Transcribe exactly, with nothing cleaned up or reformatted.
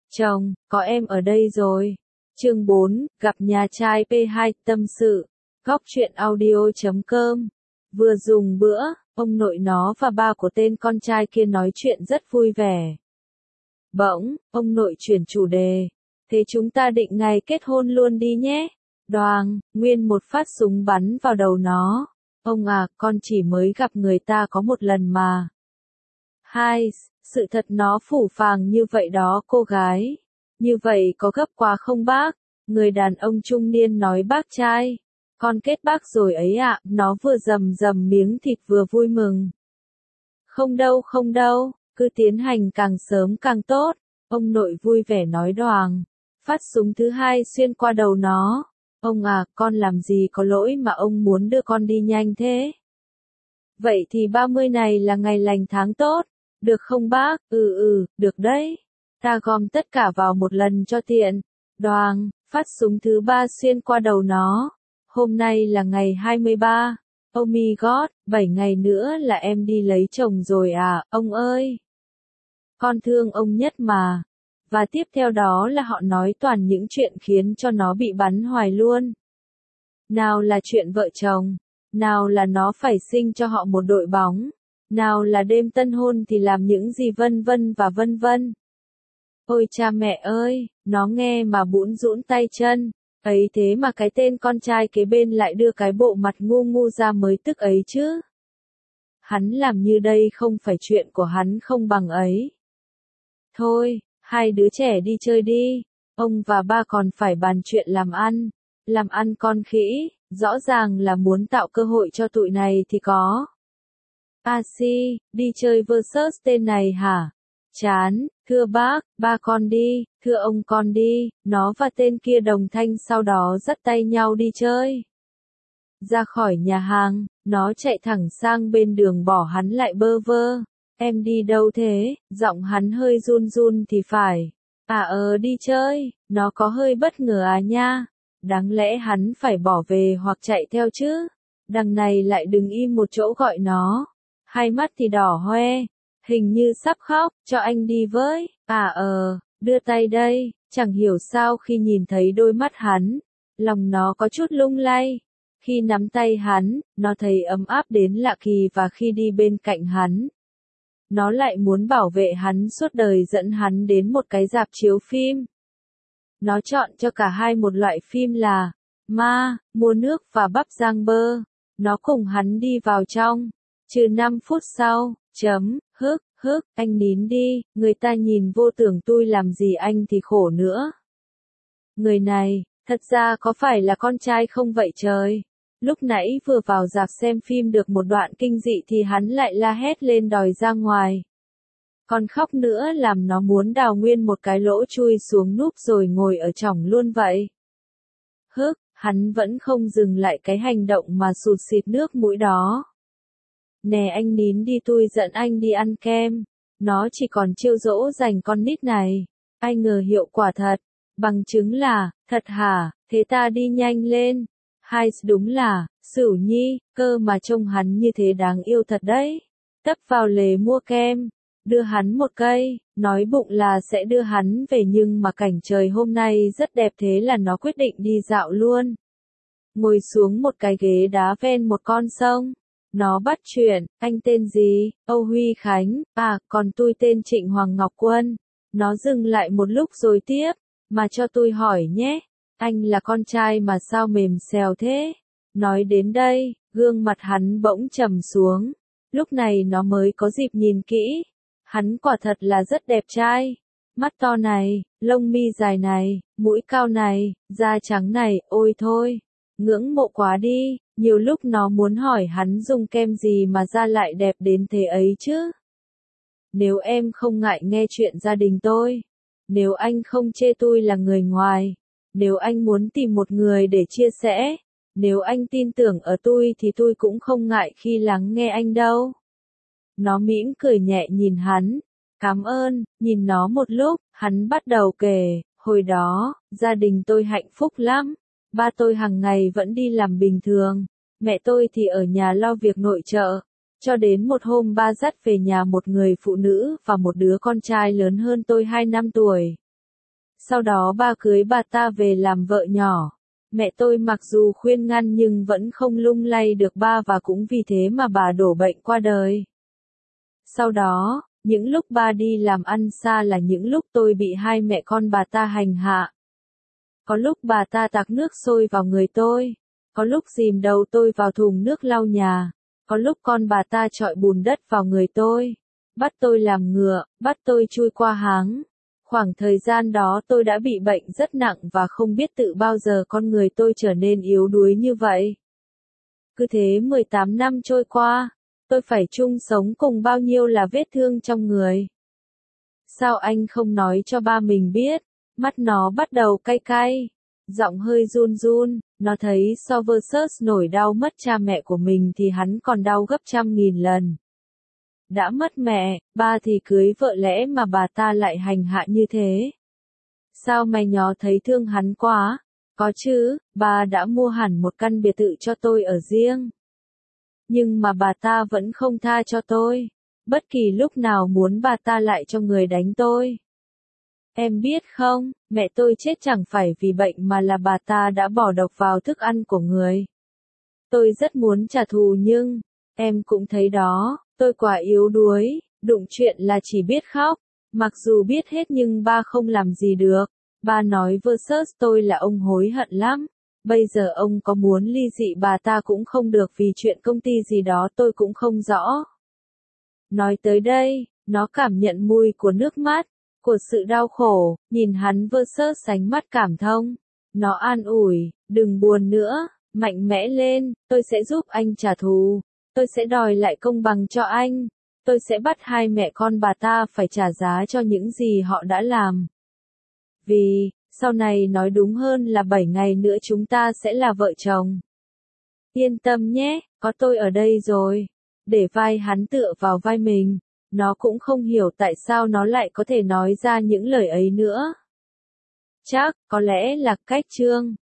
Chồng, có em ở đây rồi. Chương bốn, gặp nhà trai P hai, tâm sự. Góc truyện audio chấm com. Vừa dùng bữa, ông nội nó và ba của tên con trai kia nói chuyện rất vui vẻ. Bỗng, ông nội chuyển chủ đề. Thế chúng ta định ngày kết hôn luôn đi nhé. Đoàng, nguyên một phát súng bắn vào đầu nó. Ông à, con chỉ mới gặp người ta có một lần mà. Hai, sự thật nó phủ phàng như vậy đó cô gái. Như vậy có gấp quá không bác? Người đàn ông trung niên nói bác trai. Con kết bác rồi ấy ạ, nó vừa rầm rầm miếng thịt vừa vui mừng. Không đâu không đâu, cứ tiến hành càng sớm càng tốt. Ông nội vui vẻ nói Đoàng. Phát súng thứ hai xuyên qua đầu nó. Ông à, con làm gì có lỗi mà ông muốn đưa con đi nhanh thế? Vậy thì ba mươi này là ngày lành tháng tốt. Được không bác? Ừ ừ, được đấy. Ta gom tất cả vào một lần cho tiện. Đoàng, phát súng thứ ba xuyên qua đầu nó. Hôm nay là ngày hai mươi ba. Oh my god, bảy ngày nữa là em đi lấy chồng rồi à, ông ơi. Con thương ông nhất mà. Và tiếp theo đó là họ nói toàn những chuyện khiến cho nó bị bắn hoài luôn. Nào là chuyện vợ chồng, nào là nó phải sinh cho họ một đội bóng, nào là đêm tân hôn thì làm những gì vân vân và vân vân. Ôi cha mẹ ơi, nó nghe mà bủn rũn tay chân, ấy thế mà cái tên con trai kế bên lại đưa cái bộ mặt ngu ngu ra mới tức ấy chứ. Hắn làm như đây không phải chuyện của hắn không bằng ấy. Thôi, hai đứa trẻ đi chơi đi, ông và ba còn phải bàn chuyện làm ăn. Làm ăn con khỉ, rõ ràng là muốn tạo cơ hội cho tụi này thì có. A si, đi chơi versus tên này hả? Chán, thưa bác, ba con đi, thưa ông con đi, nó và tên kia đồng thanh sau đó dắt tay nhau đi chơi. Ra khỏi nhà hàng, nó chạy thẳng sang bên đường bỏ hắn lại bơ vơ. Em đi đâu thế? Giọng hắn hơi run run thì phải. À ờ đi chơi, nó có hơi bất ngờ à nha. Đáng lẽ hắn phải bỏ về hoặc chạy theo chứ. Đằng này lại đứng im một chỗ gọi nó. Hai mắt thì đỏ hoe. Hình như sắp khóc, cho anh đi với. À ờ, đưa tay đây. Chẳng hiểu sao khi nhìn thấy đôi mắt hắn. Lòng nó có chút lung lay. Khi nắm tay hắn, nó thấy ấm áp đến lạ kỳ và khi đi bên cạnh hắn. Nó lại muốn bảo vệ hắn suốt đời dẫn hắn đến một cái rạp chiếu phim. Nó chọn cho cả hai một loại phim là Ma, Mua Nước và Bắp Giang Bơ. Nó cùng hắn đi vào trong. Trừ năm phút sau, chấm, hức, hức, anh nín đi, người ta nhìn vô tưởng tôi làm gì anh thì khổ nữa. Người này, thật ra có phải là con trai không vậy trời? Lúc nãy vừa vào rạp xem phim được một đoạn kinh dị thì hắn lại la hét lên đòi ra ngoài. Còn khóc nữa làm nó muốn đào nguyên một cái lỗ chui xuống núp rồi ngồi ở trỏng luôn vậy. Hức, hắn vẫn không dừng lại cái hành động mà sụt xịt nước mũi đó. Nè anh nín đi tôi dẫn anh đi ăn kem. Nó chỉ còn trêu dỗ dành con nít này. Ai ngờ hiệu quả thật. Bằng chứng là, thật hả, thế ta đi nhanh lên. Hai đúng là, Sửu Nhi, cơ mà trông hắn như thế đáng yêu thật đấy. Tấp vào lề mua kem. Đưa hắn một cây, nói bụng là sẽ đưa hắn về nhưng mà cảnh trời hôm nay rất đẹp thế là nó quyết định đi dạo luôn. Ngồi xuống một cái ghế đá ven một con sông. Nó bắt chuyện, anh tên gì? Âu Huy Khánh, à, còn tôi tên Trịnh Hoàng Ngọc Quân. Nó dừng lại một lúc rồi tiếp, mà cho tôi hỏi nhé, anh là con trai mà sao mềm xèo thế? Nói đến đây, gương mặt hắn bỗng trầm xuống. Lúc này nó mới có dịp nhìn kỹ. Hắn quả thật là rất đẹp trai. Mắt to này, lông mi dài này, mũi cao này, da trắng này, ôi thôi. Ngưỡng mộ quá đi, nhiều lúc nó muốn hỏi hắn dùng kem gì mà da lại đẹp đến thế ấy chứ. Nếu em không ngại nghe chuyện gia đình tôi, nếu anh không chê tôi là người ngoài, nếu anh muốn tìm một người để chia sẻ, nếu anh tin tưởng ở tôi thì tôi cũng không ngại khi lắng nghe anh đâu. Nó mỉm cười nhẹ nhìn hắn. Cảm ơn, nhìn nó một lúc, hắn bắt đầu kể, hồi đó, gia đình tôi hạnh phúc lắm. Ba tôi hàng ngày vẫn đi làm bình thường, mẹ tôi thì ở nhà lo việc nội trợ. Cho đến một hôm ba dắt về nhà một người phụ nữ và một đứa con trai lớn hơn tôi hai năm tuổi. Sau đó ba cưới bà ta về làm vợ nhỏ. Mẹ tôi mặc dù khuyên ngăn nhưng vẫn không lung lay được ba và cũng vì thế mà bà đổ bệnh qua đời. Sau đó, những lúc ba đi làm ăn xa là những lúc tôi bị hai mẹ con bà ta hành hạ. Có lúc bà ta tạt nước sôi vào người tôi, có lúc dìm đầu tôi vào thùng nước lau nhà, có lúc con bà ta chọi bùn đất vào người tôi, bắt tôi làm ngựa, bắt tôi chui qua háng. Khoảng thời gian đó tôi đã bị bệnh rất nặng và không biết tự bao giờ con người tôi trở nên yếu đuối như vậy. Cứ thế mười tám năm trôi qua, tôi phải chung sống cùng bao nhiêu là vết thương trong người. Sao anh không nói cho ba mình biết? Mắt nó bắt đầu cay cay, giọng hơi run run, nó thấy so versus nỗi đau mất cha mẹ của mình thì hắn còn đau gấp trăm nghìn lần. Đã mất mẹ, ba thì cưới vợ lẽ mà bà ta lại hành hạ như thế. Sao mày nhó thấy thương hắn quá? Có chứ, ba đã mua hẳn một căn biệt thự cho tôi ở riêng. Nhưng mà bà ta vẫn không tha cho tôi. Bất kỳ lúc nào muốn bà ta lại cho người đánh tôi. Em biết không, mẹ tôi chết chẳng phải vì bệnh mà là bà ta đã bỏ độc vào thức ăn của người. Tôi rất muốn trả thù nhưng, em cũng thấy đó, tôi quá yếu đuối, đụng chuyện là chỉ biết khóc. Mặc dù biết hết nhưng ba không làm gì được. Ba nói versus tôi là ông hối hận lắm. Bây giờ ông có muốn ly dị bà ta cũng không được vì chuyện công ty gì đó tôi cũng không rõ. Nói tới đây, nó cảm nhận mùi của nước mắt, của sự đau khổ, nhìn hắn versus sánh mắt cảm thông. Nó an ủi, đừng buồn nữa, mạnh mẽ lên, tôi sẽ giúp anh trả thù. Tôi sẽ đòi lại công bằng cho anh. Tôi sẽ bắt hai mẹ con bà ta phải trả giá cho những gì họ đã làm. Vì, sau này nói đúng hơn là bảy ngày nữa chúng ta sẽ là vợ chồng. Yên tâm nhé, có tôi ở đây rồi. Để vai hắn tựa vào vai mình. Nó cũng không hiểu tại sao nó lại có thể nói ra những lời ấy nữa. Chắc, có lẽ là cách chương.